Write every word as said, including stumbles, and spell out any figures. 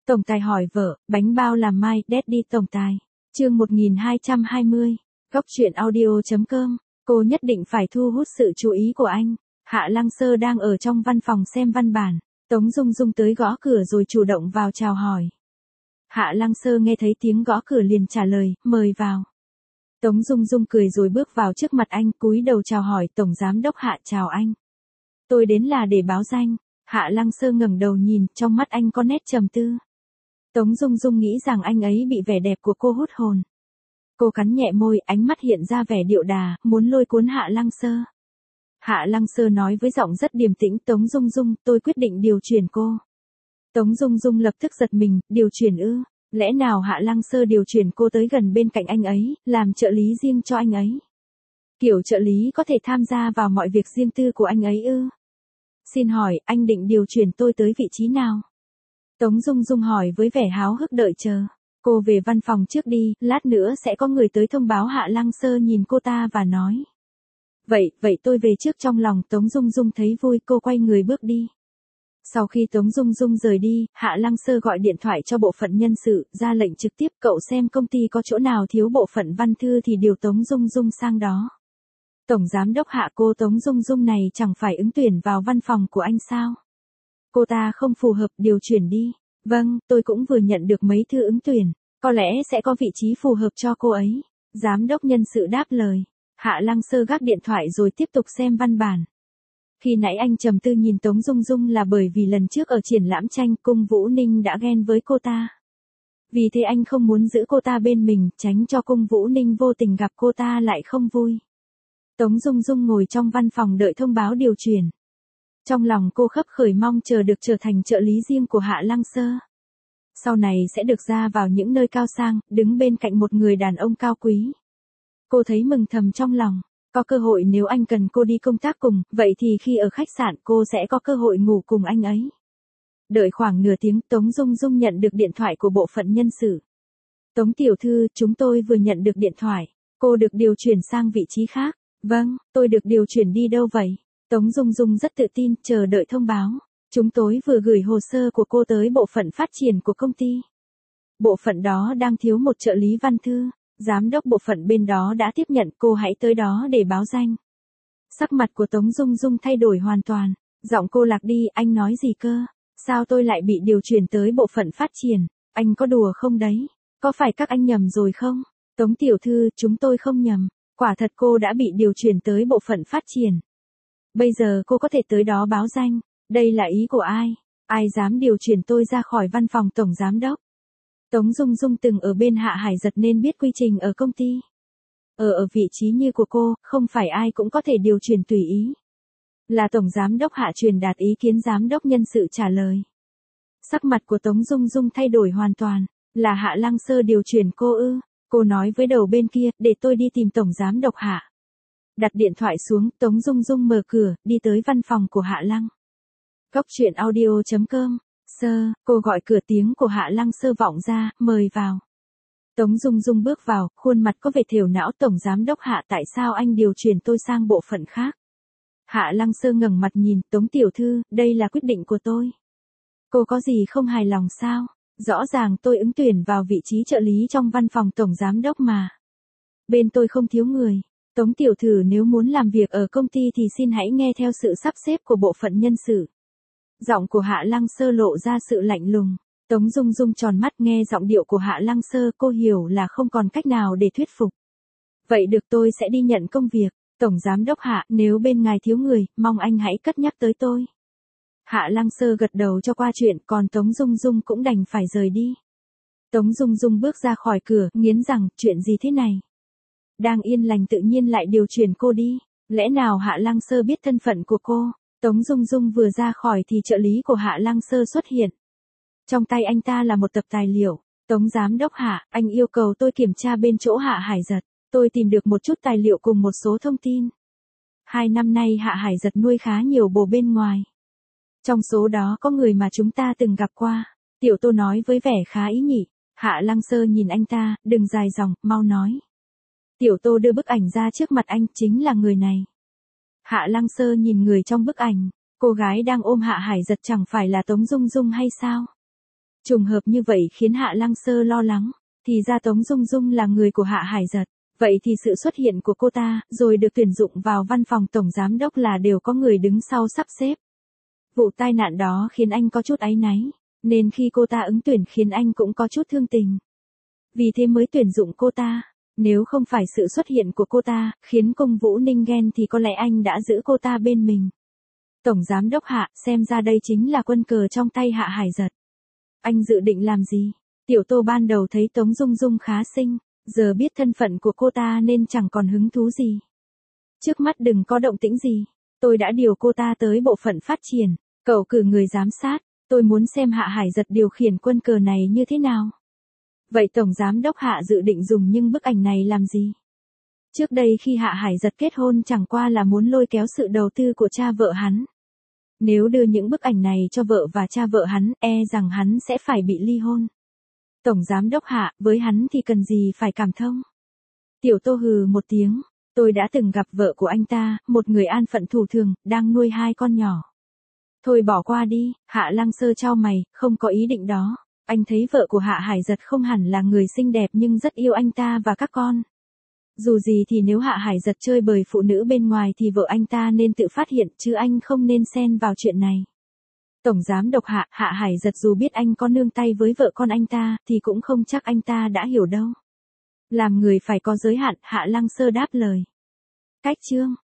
Tổng tài hỏi vợ, bánh bao làm mai, Daddy tổng tài. Chương một nghìn hai trăm hai mươi. Góc truyện audio.com. Cô nhất định phải thu hút sự chú ý của anh. Hạ Lăng Sơ đang ở trong văn phòng xem văn bản. Tống Dung Dung tới gõ cửa rồi chủ động vào chào hỏi. Hạ Lăng Sơ nghe thấy tiếng gõ cửa liền trả lời, mời vào. Tống Dung Dung cười rồi bước vào trước mặt anh, cúi đầu chào hỏi, Tổng Giám Đốc Hạ chào anh. Tôi đến là để báo danh. Hạ Lăng Sơ ngẩng đầu nhìn, trong mắt anh có nét trầm tư. Tống Dung Dung nghĩ rằng anh ấy bị vẻ đẹp của cô hút hồn. Cô cắn nhẹ môi, ánh mắt hiện ra vẻ điệu đà, muốn lôi cuốn Hạ Lăng Sơ. Hạ Lăng Sơ nói với giọng rất điềm tĩnh, Tống Dung Dung, tôi quyết định điều chuyển cô. Tống Dung Dung lập tức giật mình, điều chuyển ư? Lẽ nào Hạ Lăng Sơ điều chuyển cô tới gần bên cạnh anh ấy, làm trợ lý riêng cho anh ấy? Kiểu trợ lý có thể tham gia vào mọi việc riêng tư của anh ấy ư? Xin hỏi, anh định điều chuyển tôi tới vị trí nào? Tống Dung Dung hỏi với vẻ háo hức đợi chờ. Cô về văn phòng trước đi, lát nữa sẽ có người tới thông báo. Hạ Lăng Sơ nhìn cô ta và nói. Vậy, vậy tôi về trước. Trong lòng Tống Dung Dung thấy vui, cô quay người bước đi. Sau khi Tống Dung Dung rời đi, Hạ Lăng Sơ gọi điện thoại cho bộ phận nhân sự, ra lệnh trực tiếp, cậu xem công ty có chỗ nào thiếu bộ phận văn thư thì điều Tống Dung Dung sang đó. Tổng Giám Đốc Hạ, cô Tống Dung Dung này chẳng phải ứng tuyển vào văn phòng của anh sao? Cô ta không phù hợp, điều chuyển đi. Vâng, tôi cũng vừa nhận được mấy thư ứng tuyển, có lẽ sẽ có vị trí phù hợp cho cô ấy. Giám đốc nhân sự đáp lời. Hạ Lăng Sơ gác điện thoại rồi tiếp tục xem văn bản. Khi nãy anh trầm tư nhìn Tống Dung Dung là bởi vì lần trước ở triển lãm tranh, Cung Vũ Ninh đã ghen với cô ta. Vì thế anh không muốn giữ cô ta bên mình, tránh cho Cung Vũ Ninh vô tình gặp cô ta lại không vui. Tống Dung Dung ngồi trong văn phòng đợi thông báo điều chuyển. Trong lòng cô khấp khởi mong chờ được trở thành trợ lý riêng của Hạ Lăng Sơ. Sau này sẽ được ra vào những nơi cao sang, đứng bên cạnh một người đàn ông cao quý. Cô thấy mừng thầm trong lòng, có cơ hội nếu anh cần cô đi công tác cùng, vậy thì khi ở khách sạn cô sẽ có cơ hội ngủ cùng anh ấy. Đợi khoảng nửa tiếng, Tống Dung Dung nhận được điện thoại của bộ phận nhân sự. Tống tiểu thư, chúng tôi vừa nhận được điện thoại, cô được điều chuyển sang vị trí khác. Vâng, tôi được điều chuyển đi đâu vậy? Tống Dung Dung rất tự tin, chờ đợi thông báo. Chúng tôi vừa gửi hồ sơ của cô tới bộ phận phát triển của công ty. Bộ phận đó đang thiếu một trợ lý văn thư. Giám đốc bộ phận bên đó đã tiếp nhận, cô hãy tới đó để báo danh. Sắc mặt của Tống Dung Dung thay đổi hoàn toàn. Giọng cô lạc đi, anh nói gì cơ? Sao tôi lại bị điều chuyển tới bộ phận phát triển? Anh có đùa không đấy? Có phải các anh nhầm rồi không? Tống tiểu thư, chúng tôi không nhầm. Quả thật cô đã bị điều chuyển tới bộ phận phát triển. Bây giờ cô có thể tới đó báo danh. Đây là ý của ai? Ai dám điều chuyển tôi ra khỏi văn phòng tổng giám đốc? Tống Dung Dung từng ở bên Hạ Hải Giật nên biết quy trình ở công ty. Ở ở vị trí như của cô, không phải ai cũng có thể điều chuyển tùy ý. Là tổng giám đốc Hạ truyền đạt ý kiến, giám đốc nhân sự trả lời. Sắc mặt của Tống Dung Dung thay đổi hoàn toàn. Là Hạ Lăng Sơ điều chuyển cô ư? Cô nói với đầu bên kia, để tôi đi tìm tổng giám đốc Hạ. Đặt điện thoại xuống, Tống Dung Dung mở cửa, đi tới văn phòng của Hạ Lăng. Góc truyện audio.com. Sơ, cô gọi cửa, tiếng của Hạ Lăng Sơ vọng ra, mời vào. Tống Dung Dung bước vào, khuôn mặt có vẻ thều não. Tổng giám đốc Hạ, tại sao anh điều chuyển tôi sang bộ phận khác? Hạ Lăng Sơ ngẩng mặt nhìn, Tống tiểu thư, đây là quyết định của tôi. Cô có gì không hài lòng sao? Rõ ràng tôi ứng tuyển vào vị trí trợ lý trong văn phòng tổng giám đốc mà. Bên tôi không thiếu người. Tống tiểu thư, nếu muốn làm việc ở công ty thì xin hãy nghe theo sự sắp xếp của bộ phận nhân sự. Giọng của Hạ Lăng Sơ lộ ra sự lạnh lùng. Tống Dung Dung tròn mắt nghe giọng điệu của Hạ Lăng Sơ, cô hiểu là không còn cách nào để thuyết phục. Vậy được, tôi sẽ đi nhận công việc. Tổng giám đốc Hạ, nếu bên ngài thiếu người, mong anh hãy cất nhắc tới tôi. Hạ Lăng Sơ gật đầu cho qua chuyện, còn Tống Dung Dung cũng đành phải rời đi. Tống Dung Dung bước ra khỏi cửa, nghiến rằng, chuyện gì thế này? Đang yên lành tự nhiên lại điều chuyển cô đi. Lẽ nào Hạ Lăng Sơ biết thân phận của cô? Tống Dung Dung vừa ra khỏi thì trợ lý của Hạ Lăng Sơ xuất hiện. Trong tay anh ta là một tập tài liệu. Tống giám đốc Hạ, anh yêu cầu tôi kiểm tra bên chỗ Hạ Hải Giật. Tôi tìm được một chút tài liệu cùng một số thông tin. Hai năm nay Hạ Hải Giật nuôi khá nhiều bồ bên ngoài. Trong số đó có người mà chúng ta từng gặp qua. Tiểu Tô nói với vẻ khá ý nhị. Hạ Lăng Sơ nhìn anh ta, đừng dài dòng, mau nói. Tiểu Tô đưa bức ảnh ra trước mặt anh, chính là người này. Hạ Lăng Sơ nhìn người trong bức ảnh, cô gái đang ôm Hạ Hải Giật chẳng phải là Tống Dung Dung hay sao? Trùng hợp như vậy khiến Hạ Lăng Sơ lo lắng, thì ra Tống Dung Dung là người của Hạ Hải Giật, vậy thì sự xuất hiện của cô ta, rồi được tuyển dụng vào văn phòng tổng giám đốc là đều có người đứng sau sắp xếp. Vụ tai nạn đó khiến anh có chút áy náy, nên khi cô ta ứng tuyển khiến anh cũng có chút thương tình. Vì thế mới tuyển dụng cô ta, nếu không phải sự xuất hiện của cô ta, khiến Cung Vũ Ninh ghen thì có lẽ anh đã giữ cô ta bên mình. Tổng giám đốc Hạ, xem ra đây chính là quân cờ trong tay Hạ Hải Giật. Anh dự định làm gì? Tiểu Tô ban đầu thấy Tống Dung Dung khá xinh, giờ biết thân phận của cô ta nên chẳng còn hứng thú gì. Trước mắt đừng có động tĩnh gì, tôi đã điều cô ta tới bộ phận phát triển, cậu cử người giám sát, tôi muốn xem Hạ Hải Giật điều khiển quân cờ này như thế nào. Vậy Tổng Giám đốc Hạ dự định dùng những bức ảnh này làm gì? Trước đây khi Hạ Hải Giật kết hôn chẳng qua là muốn lôi kéo sự đầu tư của cha vợ hắn. Nếu đưa những bức ảnh này cho vợ và cha vợ hắn, e rằng hắn sẽ phải bị ly hôn. Tổng Giám đốc Hạ, với hắn thì cần gì phải cảm thông. Tiểu Tô hừ một tiếng, tôi đã từng gặp vợ của anh ta, một người an phận thủ thường, đang nuôi hai con nhỏ. Thôi bỏ qua đi, Hạ Lăng Sơ chau mày, không có ý định đó. Anh thấy vợ của Hạ Hải Giật không hẳn là người xinh đẹp nhưng rất yêu anh ta và các con. Dù gì thì nếu Hạ Hải Giật chơi bời phụ nữ bên ngoài thì vợ anh ta nên tự phát hiện chứ anh không nên xen vào chuyện này. Tổng giám đốc Hạ, Hạ Hải Giật dù biết anh có nương tay với vợ con anh ta thì cũng không chắc anh ta đã hiểu đâu. Làm người phải có giới hạn, Hạ Lăng Sơ đáp lời. Cách chương